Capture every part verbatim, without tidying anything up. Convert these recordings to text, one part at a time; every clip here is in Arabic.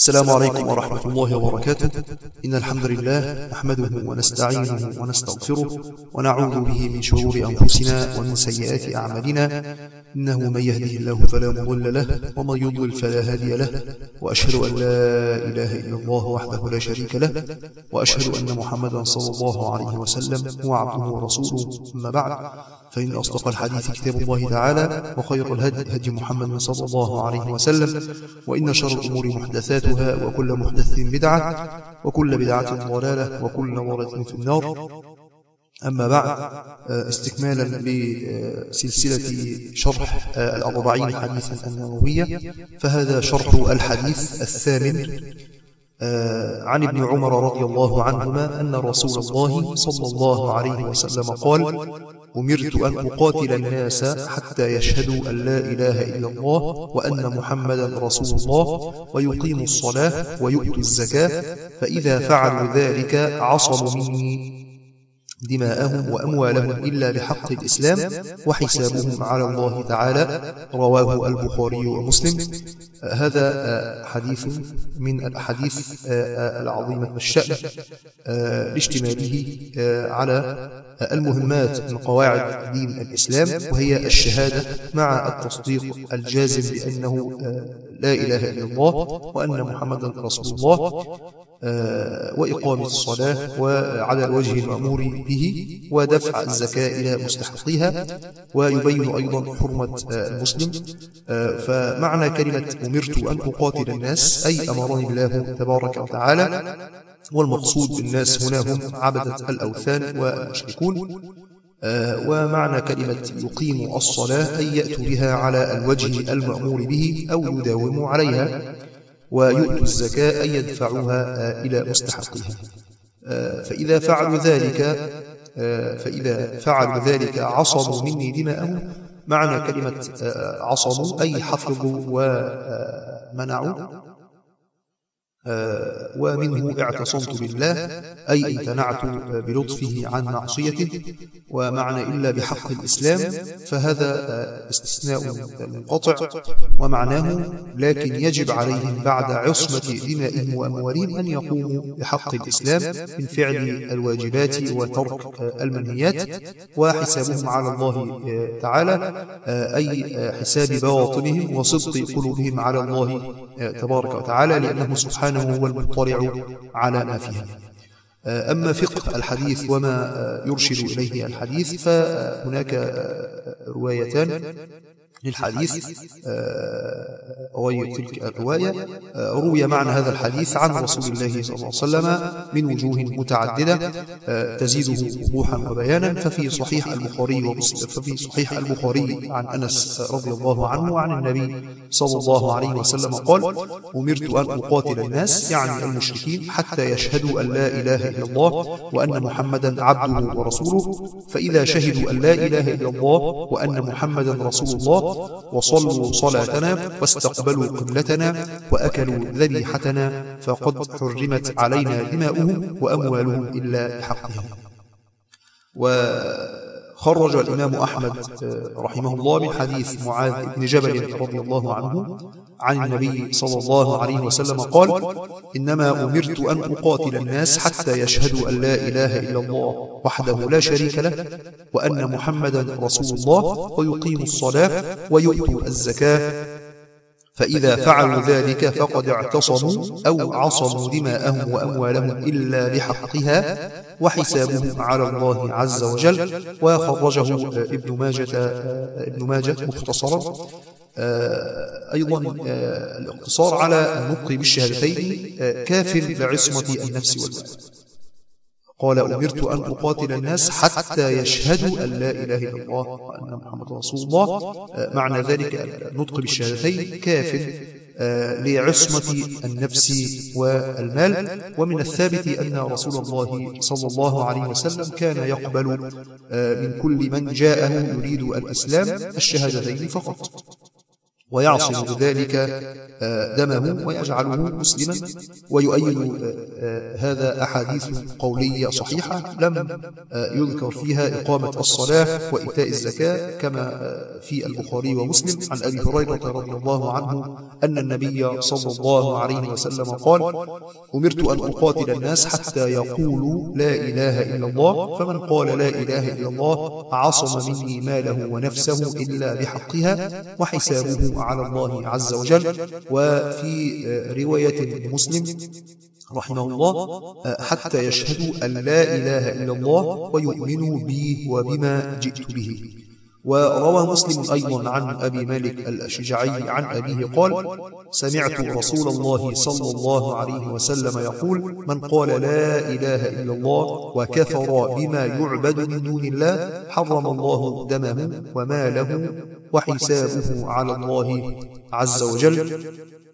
السلام عليكم ورحمة الله وبركاته. إن الحمد لله نحمده ونستعينه ونستغفره ونعوذ به من شرور أنفسنا ومن سيئات أعمالنا، إنه من يهده الله فلا مضل له ومن يضلل فلا هادي له، وأشهد أن لا إله إلا الله وحده لا شريك له، وأشهد أن محمدا صلى الله عليه وسلم هو عبده ورسوله. أما بعد، فإن أصدق الحديث كتاب الله تعالى، وخير الهدي هدي محمد صلى الله عليه وسلم، وإن شر الأمور محدثاتها، وكل محدثة بدعة، وكل بدعة ضلالة، وكل ضلالة في النار. أما بعد، استكمالا لسلسلة شرح الأربعين حديثا النووية، فهذا شرح الحديث الثامن عن ابن عمر رضي الله عنهما أن رسول الله صلى الله عليه وسلم قال: أمرت أن أقاتل الناس حتى يشهدوا أن لا إله إلا الله وأن محمدا رسول الله ويقيموا الصلاة ويؤتوا الزكاة، فإذا فعلوا ذلك عصموا مني دماءهم وأموالهم إلا بحق الإسلام وحسابهم على الله تعالى. رواه البخاري ومسلم. هذا حديث من الأحاديث العظيمة الشأن لاشتماله على المهمات من قواعد دين الإسلام، وهي الشهادة مع التصديق الجازم بأنه لا إله إلا الله وأن محمدا رسول الله، وإقامة الصلاة وعلى الوجه المأمور به، ودفع الزكاة إلى مستحقيها، ويبين أيضا حرمة المسلم. فمعنى كلمة أمرت أن أقاتل الناس أي أمرني الله تبارك وتعالى، والمقصود بالناس هنا هم عبدة الأوثان والمشركون. ومعنى كلمة يقيم الصلاة أي يأتوا بها على الوجه المأمور به أو يداوموا عليها، ويؤتوا الزكاة أي يدفعوها إلى مستحقها. فإذا فعلوا ذلك فإذا فعلوا ذلك عصموا مني دماءهم. معنى كلمة عصموا أي حفظوا ومنعوا، ومنه اعتصمت بالله أي امتنعت بلطفه عن معصيته. ومعنى إلا بحق الإسلام فهذا استثناء منقطع، ومعناه لكن يجب عليهم بعد عصمة دمائهم وأموالهم أن يقوموا بحق الإسلام من فعل الواجبات وترك المنهيات، وحسابهم على الله تعالى أي حساب باطنهم وصدق قلوبهم على الله تبارك وتعالى، لأنه سبحانه هو المطلع على ما فيها. أما فقه الحديث وما يرشد إليه الحديث، فهناك روايتان للحديث غير تلك الرواية. روي معنى هذا الحديث عن رسول الله صلى الله عليه وسلم من وجوه متعددة تزيده وضوحا وبيانا. ففي صحيح البخاري ومسلم ففي صحيح البخاري عن أنس رضي الله عنه عن النبي صلى الله عليه وسلم قال: أمرت أن أقاتل الناس، يعني المشركين، حتى يشهدوا أن لا إله إلا الله وأن محمدا عبده ورسوله، فإذا شهدوا أن لا إله إلا الله وأن محمدا رسول الله وصلوا صلاتنا واستقبلوا قبلتنا وأكلوا ذبيحتنا فقد حرمت علينا دماؤهم وأموالهم إلا بحقها. وخرج الإمام أحمد رحمه الله من حديث معاذ بن جبل رضي الله عنه عن النبي صلى الله عليه وسلم قال: إنما أمرت أن أقاتل الناس حتى يشهدوا أن لا إله إلا الله وحده لا شريك له وأن محمدا رسول الله ويقيموا الصلاة ويؤتوا الزكاة، فإذا فعلوا ذلك فقد اعتصموا أو عصموا دماءهم وأموالهم إلا بحقها وحسابهم على الله عز وجل. وخرجه ابن ماجة ابن ماجة مختصرا. أيضا الاقتصار على النطق بالشهادتين كاف لعصمة النفس والمال. قال: أمرت أن أقاتل الناس حتى يشهدوا أن لا إله إلا الله وأن محمد رسول الله. معنى ذلك النطق بالشهادتين كاف لعصمة النفس والمال. ومن الثابت أن رسول الله صلى الله عليه وسلم كان يقبل من كل من جاءه يريد الإسلام الشهادتين فقط. ويعصم بذلك دمه ويجعله مسلما. ويؤيد هذا أحاديث قولية صحيحة لم يذكر فيها إقامة الصلاة وإيتاء الزكاة، كما في البخاري ومسلم عن أبي هريرة رضي الله عنه أن النبي صلى الله عليه وسلم قال: أمرت أن أقاتل الناس حتى يقولوا لا إله إلا الله، فمن قال لا إله إلا الله عصم مني ماله ونفسه إلا بحقها وحسابه على الله عز وجل. وفي رواية مسلم رحمه الله: حتى يشهدوا أن لا إله إلا الله ويؤمنوا بي وبما جئت به. وروى مسلم أيضا عن أبي مالك الأشجعي عن أبيه قال: سمعت رسول الله صلى الله عليه وسلم يقول: من قال لا إله إلا الله وكفر بما يعبد من دون الله حرم الله دمه وماله وحسابه على الله عز وجل.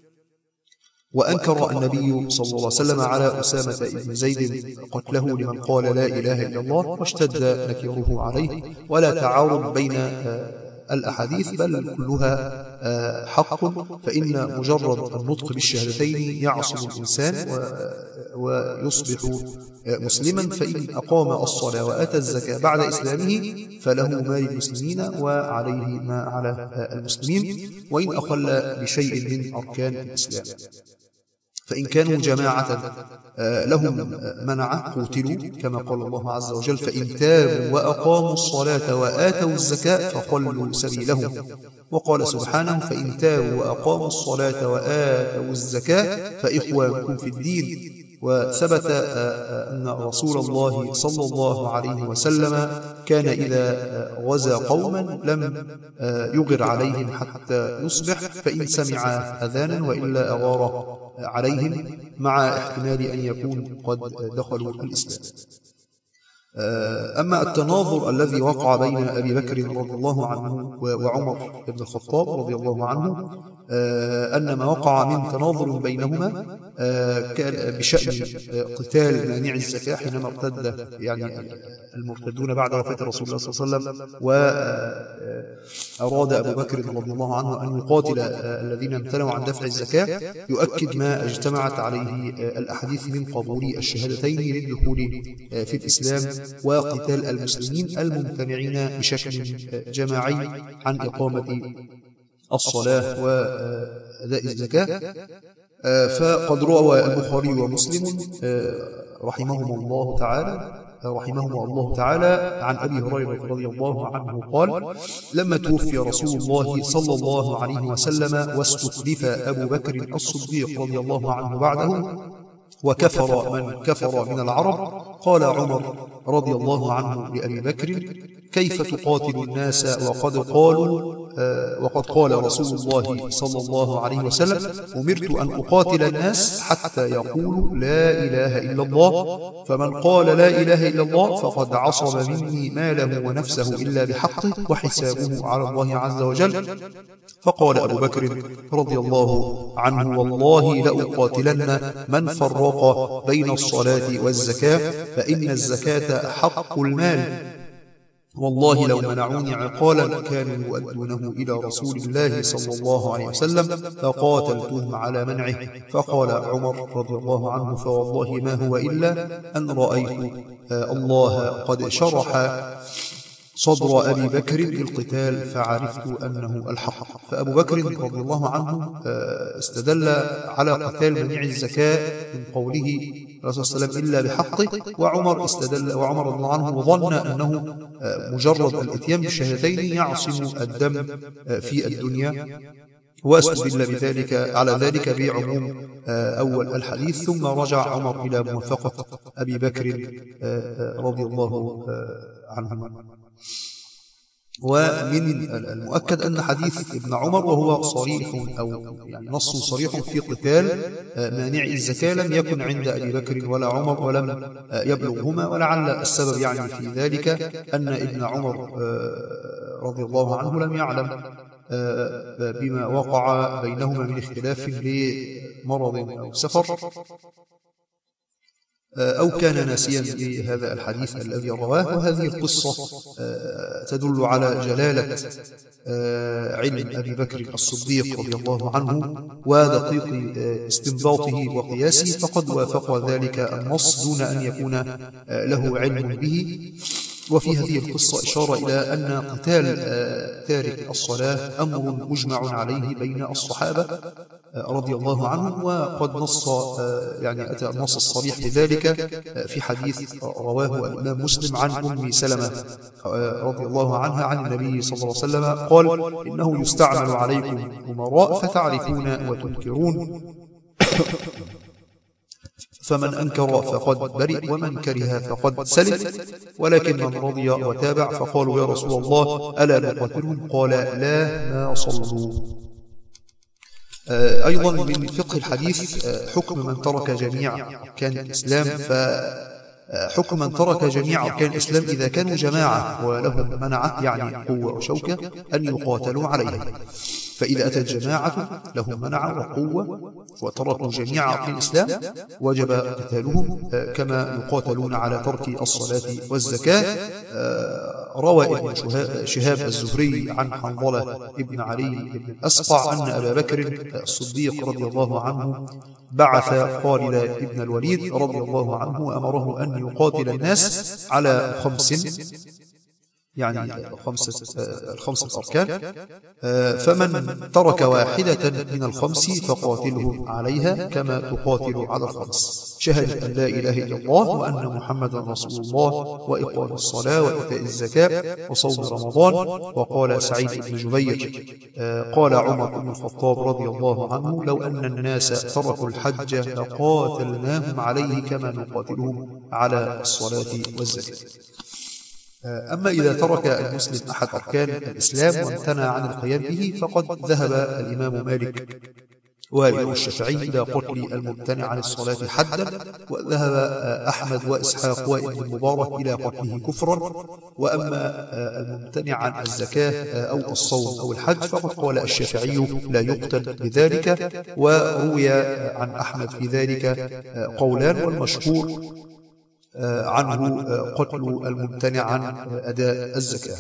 وأنكر النبي صلى الله عليه وسلم على أسامة بن زيد قتله لمن قال لا إله إلا الله، واشتد نكيره عليه. ولا تعارض بين الأحاديث بل كلها حق، فإن مجرد النطق بالشهادتين يعصم الإنسان ويصبح مسلما، فإن أقام الصلاة وآتى الزكاة بعد إسلامه فله ما للمسلمين وعليه ما على المسلمين، وإن أخل بشيء من أركان الإسلام. فإن كانوا جماعة لهم منع قوتلوا، كما قال الله عز وجل: فإن تابوا وأقاموا الصلاة وآتوا الزكاة فخلوا سبيلهم. وقال سبحانه: فإن تابوا وأقاموا الصلاة وآتوا الزكاة فإخوانكم في الدين. وثبت أن رسول الله صلى الله عليه وسلم كان إذا غزا قوما لم يغر عليهم حتى يصبح، فإن سمع أذانا وإلا أغار عليهم، مع احتمال أن يكون قد دخلوا الإسلام. أما التناظر الذي وقع بين أبي بكر رضي الله عنه وعمر بن الخطاب رضي الله عنه، أن ما وقع من تناظر بينهما كان بشأن قتال مانع الزكاة حينما ارتد يعني المرتدون بعد وفاة رسول الله صلى الله عليه وسلم، وأراد أبو بكر رضي الله عنه أن يقاتل الذين امتنعوا عن دفع الزكاة، يؤكد ما اجتمعت عليه الأحاديث من قبول الشهادتين للدخول في الإسلام وقتال المسلمين الممتنعين بشكل جماعي عن إقامة الصلاة وأداء الزكاة. فقد روى البخاري ومسلم رحمهما الله تعالى رحمهما الله تعالى عن أبي هريرة رضي الله عنه قال: لما توفي رسول الله صلى الله عليه وسلم واستخلف أبو بكر الصديق رضي الله عنه بعده وكفر من كفر من العرب، قال عمر رضي الله عنه لأبي بكر: كيف تقاتل الناس وقد قالوا وقد قال رسول الله صلى الله عليه وسلم: أمرت أن أقاتل الناس حتى يقولوا لا إله إلا الله، فمن قال لا إله إلا الله فقد عصم مني ماله ونفسه إلا بحقه وحسابه على الله عز وجل. فقال أبو بكر رضي الله عنه: والله لأقاتلن من فرق بين الصلاة والزكاة، فإن الزكاة حق المال، والله لو منعوني عقالا كانوا يؤدونه إلى رسول الله صلى الله عليه وسلم فقاتلتهم على منعه. فقال عمر رضي الله عنه: فوالله ما هو إلا أن رأيت الله قد شرح صدر أبي بكر بالقتال فعرفت أنه الحق. فأبو بكر رضي الله عنه استدل على قتال منع الزكاة من قوله الرسول صلى الله عليه وسلم إلا بحقه، وعمر استدل وعمر رضي الله عنه ظن أنه مجرد الاتيان بالشهادتين يعصم الدم في الدنيا، واستدل بذلك على ذلك بعموم أول الحديث. ثم رجع عمر إلى موافقة أبي بكر رضي الله عنه. ومن المؤكد أن حديث ابن عمر وهو صريح أو يعني نص صريح في قتال مانع الزكاة لم يكن عند أبي بكر ولا عمر ولم يبلغهما، ولعل السبب يعني في ذلك أن ابن عمر رضي الله عنه لم يعلم بما وقع بينهما من اختلاف لمرض أو سفر. أو كان ناسيا لهذا الحديث الذي رواه. وهذه القصة تدل على جلالة علم أبي بكر الصديق رضي الله عنه ودقيق استنباطه وقياسه، فقد وافق ذلك النص دون أن يكون له علم به. وفي هذه القصة إشارة إلى أن قتال تارك الصلاة أمر مجمع عليه بين الصحابة رضي الله عنهم، وقد نص يعني أتى النص الصريح لذلك في حديث رواه الإمام مسلم عن أم سلمة رضي الله عنها عن النبي صلى الله عليه وسلم قال: إنه يستعمل عليكم أمراء فتعرفون وتنكرون، فمن أنكر فقد برئ ومن كره فقد سلم، ولكن من رضي وتابع. فقالوا: يا رسول الله ألا نقاتلهم؟ قال: لا، ما صلوا. أيضا من فقه الحديث حكم من ترك جميع أركان الإسلام. فحكم من ترك جميع أركان الإسلام إذا كانوا جماعة ولهم منعة يعني قوة وشوكة أن يقاتلوا عليها. فإذا أتت جماعة لهم منعة وقوة وتركوا جميع أركان الإسلام وجب قتالهم كما يقاتلون على ترك الصلاة والزكاة. روى ابن شهاب الزهري عن حنظلة ابن علي بن الأسقع أن أبا بكر الصديق رضي الله عنه بعث خالد ابن الوليد رضي الله عنه أمره أن يقاتل الناس على خمس يعني خمسة الخمسة أركان، فمن ترك واحدة من الخمس فقاتلهم عليها كما تقاتل على الخمس: شهادة أن لا إله إلا الله وأن محمدا رسول الله، وإقام الصلاة، وإيتاء الزكاة، وصوم رمضان. وقال سعيد بن جبير قال عمر بن الخطاب رضي الله عنه: لو أن الناس تركوا الحج لقاتلناهم عليه كما نقاتلهم على الصلاة والزكاة. أما إذا ترك المسلم أحد أركان الإسلام وامتنع عن القيام به فقد ذهب الإمام مالك والإمام الشافعي إلى قتل الممتنع عن الصلاة حدا، وذهب أحمد وإسحاق وابن المبارك إلى قتله كفرا. وأما الممتنع عن الزكاة أو الصوم أو الحج فقد قال الشافعي لا يقتل بذلك، وروي عن أحمد في ذلك قولان، والمشهور عنه قتل الممتنع عن أداء الزكاة.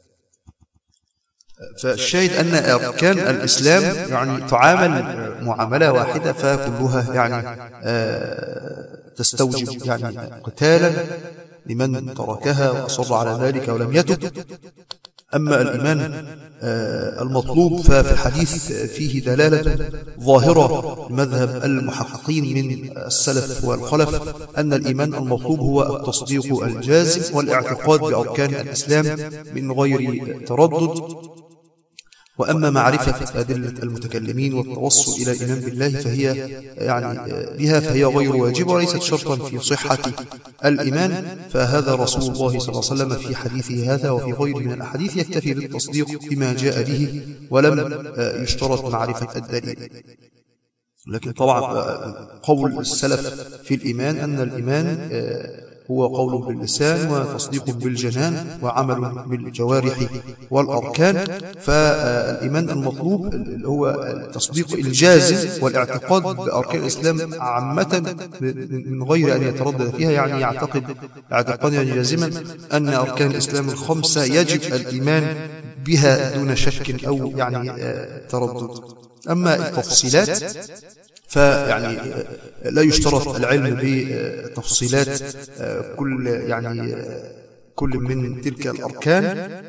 فالشاهد أن أركان الإسلام يعني تعامل معاملة واحدة، فكلها يعني تستوجب يعني قتالا لمن تركها وأصر على ذلك ولم يتب. أما الإيمان المطلوب ففي الحديث فيه دلالة ظاهرة مذهب المحققين من السلف والخلف أن الإيمان المطلوب هو التصديق الجازم والاعتقاد بأركان الإسلام من غير تردد. وأما معرفة أدلة المتكلمين والتوصل إلى الإيمان بالله فهي يعني بها فهي غير واجبة وليست شرطا في صحة الإيمان. فهذا رسول الله صلى الله عليه وسلم في حديثه هذا وفي غيره من الأحاديث يكتفي بالتصديق بما جاء به ولم يشترط معرفة الدليل. لكن طبعا قول السلف في الإيمان أن الإيمان هو قول باللسان وتصديق بالجنان وعمل بالجوارح والأركان. فالإيمان المطلوب هو التصديق الجازم والاعتقاد بأركان الإسلام عامة من غير أن يتردد فيها، يعني يعتقد اعتقادا جازما أن أركان الإسلام الخمسة يجب الإيمان بها دون شك أو يعني تردد. أما التفصيلات فيعني لا يشترط العلم بتفصيلات كل يعني كل من تلك الأركان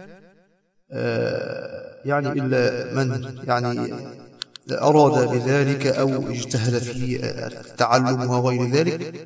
يعني إلا من يعني أراد بذلك أو اجتهد في التعلم وغير ذلك.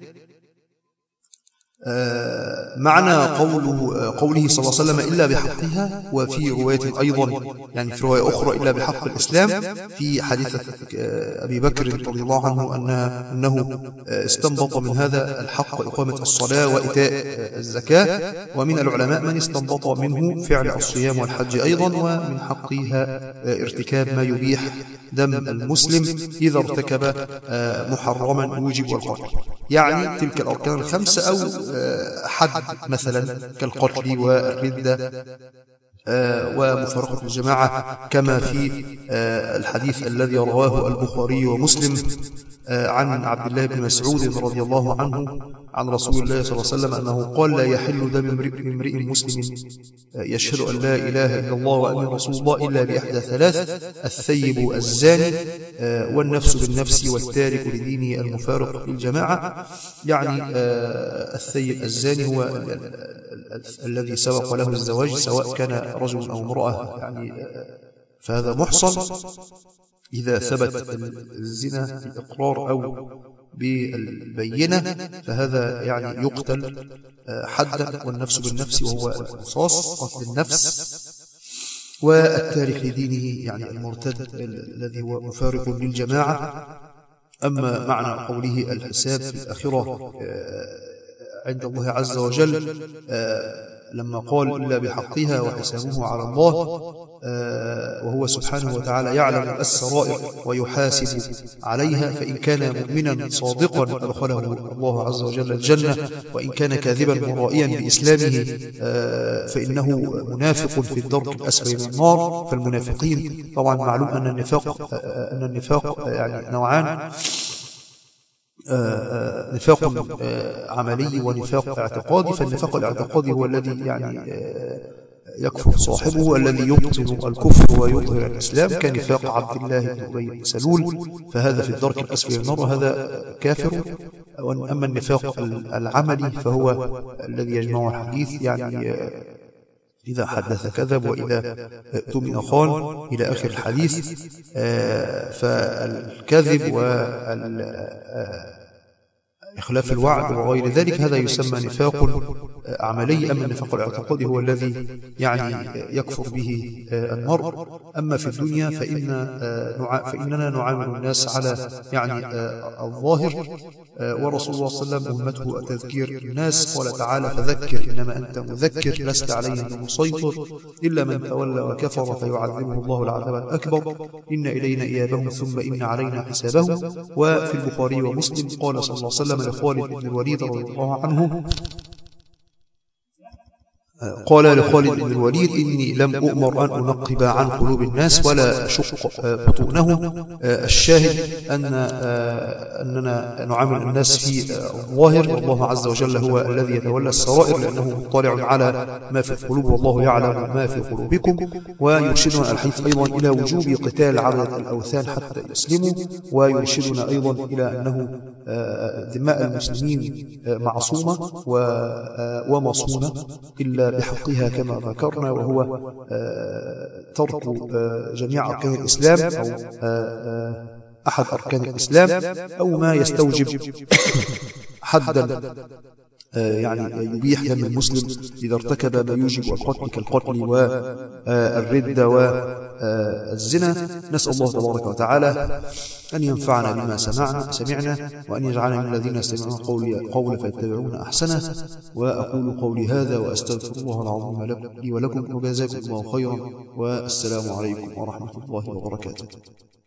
معنى قوله قوله صلى الله عليه وسلم إلا بحقها، وفي رواية أيضا يعني في رواية أخرى إلا بحق الإسلام في حديث أبي بكر رضي الله عنه أنه استنبط من هذا الحق إقامة الصلاة وإيتاء الزكاة. ومن العلماء من استنبط منه فعل الصيام والحج أيضا، ومن حقها ارتكاب ما يبيح دم المسلم إذا ارتكب محرما يوجب القتل، يعني تلك الأركان الخمسة أو حد مثلا كالقتل والردة ومفارقة الجماعة كما في الحديث الذي رواه البخاري ومسلم عن عبد الله بن مسعود رضي الله عنه عن رسول الله صلى الله عليه وسلم أنه قال: لا يحل دم امرئ مسلم يشهد أن لا إله إلا الله وأني رسول الله إلا بإحدى ثلاث: الثيب الزاني، والنفس بالنفس، والتارك لدينه المفارق للجماعة. يعني الثيب الزاني هو الذي سبق له الزواج، سواء كان رجل أو امرأة، يعني فهذا محصن إذا ثبت الزنا بالإقرار أو بالبينة، فهذا يعني يقتل حدا، والنفس بالنفس وهو القصاص، قتل النفس. والتارك لدينه يعني المرتد الذي هو مفارق للجماعة. أما معنى قوله الحساب في الآخرة عند الله عز وجل لما قال: إلا بحقها وحسابه على الله، وهو سبحانه وتعالى يعلم السرائر ويحاسب عليها، فإن كان مؤمنا صادقا أدخله الله عز وجل الجنة، وإن كان كاذبا مرائيا بإسلامه فإنه منافق في الدرك الأسفل من النار. فالمنافقين طبعا معلوم أن النفاق أن النفاق يعني نوعان: نفاق عملي ونفاق اعتقادي. فالنفاق الاعتقادي هو الذي يعني يكفر صاحبه، الذي يبطن الكفر ويظهر الإسلام، كنفاق عبد الله بن أبي بن سلول، فهذا في الدرك الأسفل من النار، وهذا كافر. أما النفاق العملي فهو الذي يجمع الحديث، يعني إذا حدث كذب، وإذا اؤتمن خان، إلى آخر الحديث. فالكذب وإخلاف الوعد وغير ذلك هذا يسمى نفاق عملي. أما النفاق الاعتقادي هو الذي يعني يكفر به المرء. أما في الدنيا فإن فإننا نعامل الناس على يعني الظاهر، ورسول الله صلى الله عليه وسلم أمته تذكير الناس، قال تعالى: فذكر إنما أنت مذكر لست عليهم بمسيطر إلا من تولى وكفر فيعذبه الله العذاب الأكبر، إن إلينا إيابهم ثم إن علينا حسابهم. وفي البخاري ومسلم قال صلى الله عليه وسلم لخالد بن الوليد رضي الله عنه قال لخالد بن الوليد: إني لم أؤمر أن أنقب عن قلوب الناس ولا أشق بطونهم. الشاهد أن أننا نعامل الناس في الظاهر، والله عز وجل هو الذي يتولى السرائر، لأنه مطلع على ما في القلوب، والله يعلم ما في قلوبكم. ويرشدنا الحديث أيضا إلى وجوب قتال عبدة الأوثان حتى يسلموا، ويرشدنا أيضا إلى أنه دماء المسلمين معصومة ومصونة إلا بحقها كما ذكرنا، وهو ترك جميع أركان الإسلام أو أحد أركان الإسلام، أو ما يستوجب حدا يعني يبيح دم المسلم إذا ارتكب ما يوجب القتل كالقتل والردة والزنا. نسأل الله تبارك وتعالى أن ينفعنا بما سمعنا سمعنا وأن يجعلنا من الذين يستمعون قولي قول فيتبعون أحسنه. وأقول قولي هذا وأستغفر الله العظيم لي ولكم، وجزاكم الله خيرا، والسلام عليكم ورحمة الله وبركاته.